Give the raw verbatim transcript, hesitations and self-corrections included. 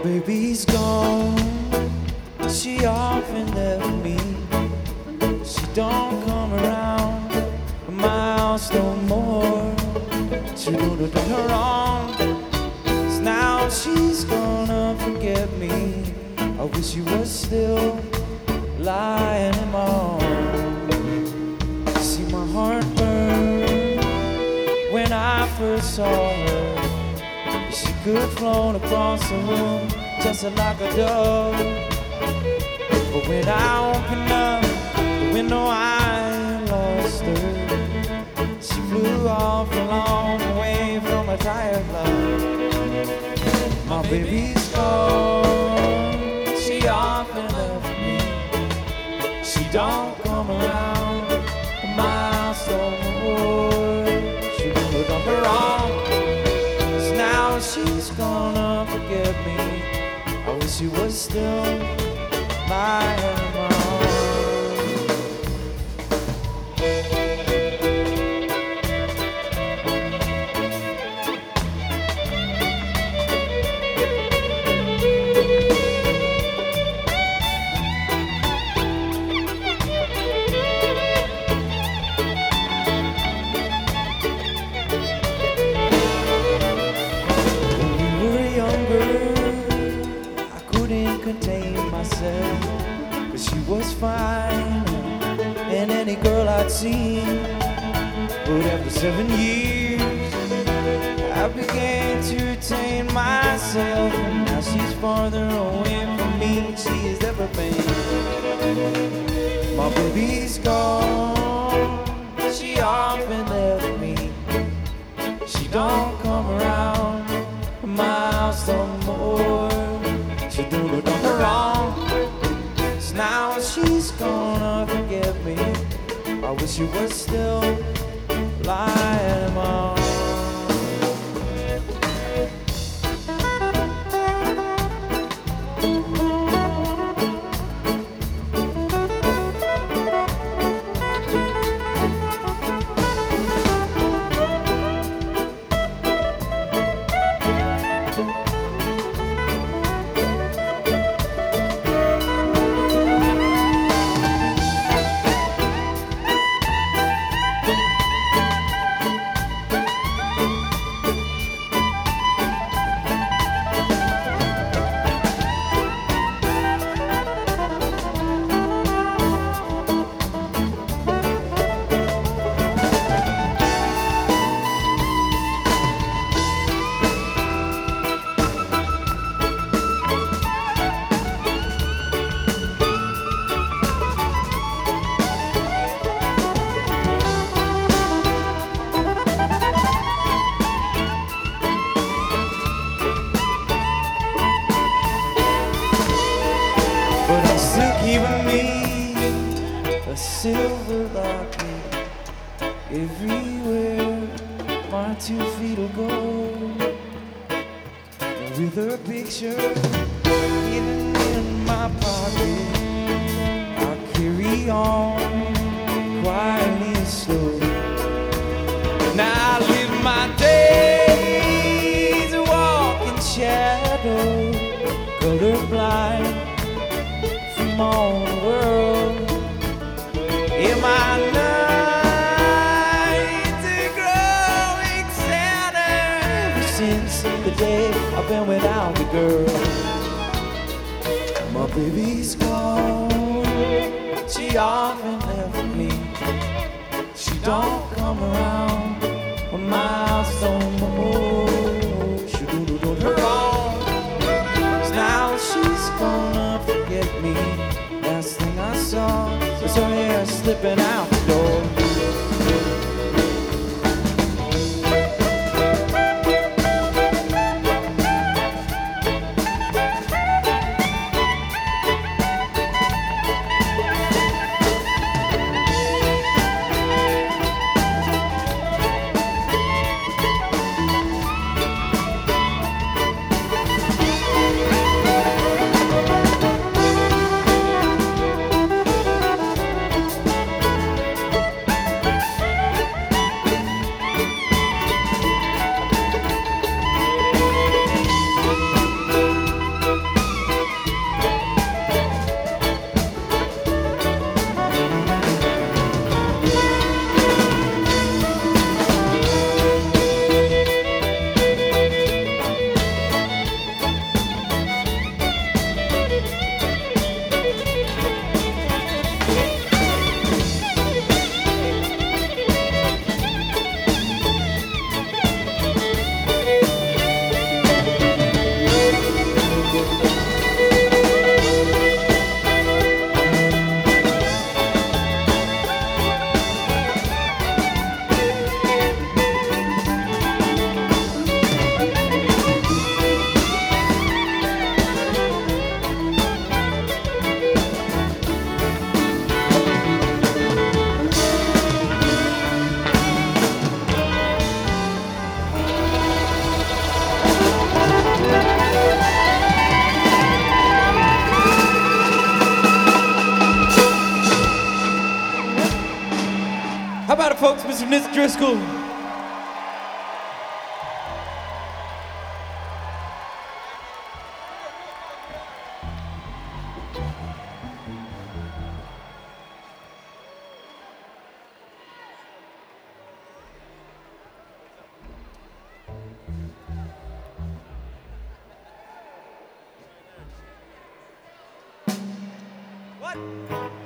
baby's gone, she often left me. She don't come around my house no more. She don't do her wrong, 'cause now she's gonna forget me. I wish you were still lying in my arms. See my heart burn when I first saw her. She could float across the room just like a dove. But when I opened up the window, I lost her. She flew off along away from a tired love. My baby's gone, she often left me. She don't come around a mile so more. She would on her own. Now she's gonna forget me. I wish she was still my mom. Contain myself, but she was fine and any girl I'd seen. But after seven years I began to retain myself, and now she's farther away from me than she has ever been. My baby's gone, she often left me. She don't come around a mile no more. She do it on her own. So now she's gonna forget me. I wish she was still lying on. Giving me a silver locket everywhere my two feet will go, and with her picture hidden in my pocket, I'll carry on quietly and slow. Now I live my days a walking shadow, colorblind on the world. In my nights are growing sadder ever since the day I've been without the girl. My baby's gone, she often left me. She don't come around a mile so more. She do do do her own. Now she's gonna forget me. Last thing I saw was her hair slipping out the door. from Miss Driscoll. What?